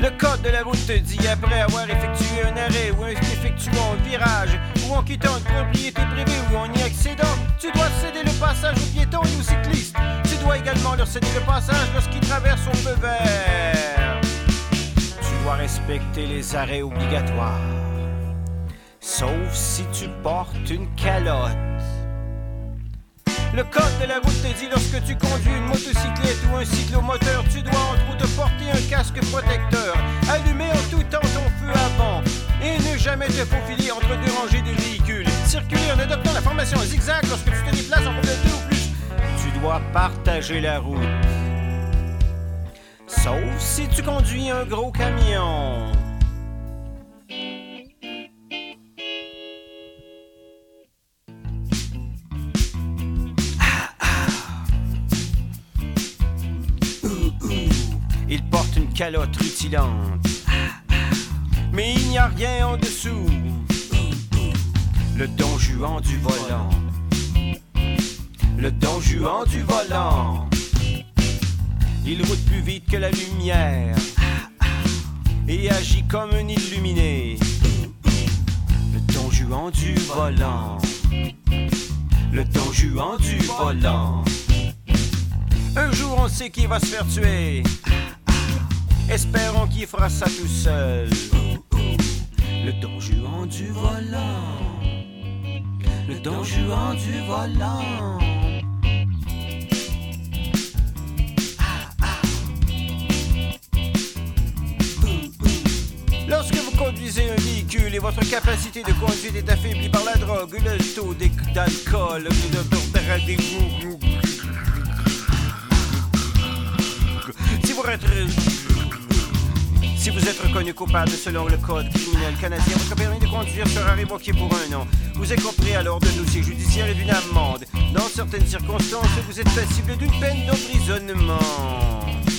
Le code de la route te dit, après avoir effectué un arrêt ou en effectuant un virage ou en quittant une propriété privée ou en y accédant, tu dois céder le passage aux piétons et aux cyclistes. Tu dois également leur céder le passage lorsqu'ils traversent au feu vert. Tu dois respecter les arrêts obligatoires, sauf si tu portes une calotte. Le code de la route te dit, lorsque tu conduis une motocyclette ou un cyclomoteur, tu dois entre autres porter un casque protecteur, allumer en tout temps ton feu avant et ne jamais te faufiler entre deux rangées de véhicules. Circuler en adoptant la formation zigzag lorsque tu te déplaces en groupe de 2 ou plus. Tu dois partager la route, sauf si tu conduis un gros camion. Il porte une calotte rutilante, mais il n'y a rien en dessous. Le Don Juan du volant, le Don Juan du volant. Il roule plus vite que la lumière et agit comme un illuminé. Le Don Juan du volant, le Don Juan du volant. Un jour on sait qu'il va se faire tuer, espérons qu'il fera ça tout seul. Le Don Juan du volant, le Don Juan du volant. Lorsque vous conduisez un véhicule et votre capacité de conduite est affaiblie par la drogue, le taux d'alcool, si vous êtes reconnu coupable selon le code criminel canadien, votre permis de conduire sera révoqué pour 1 an. Vous écoperez alors d'un dossier judiciaire et d'une amende. Dans certaines circonstances, vous êtes passible d'une peine d'emprisonnement.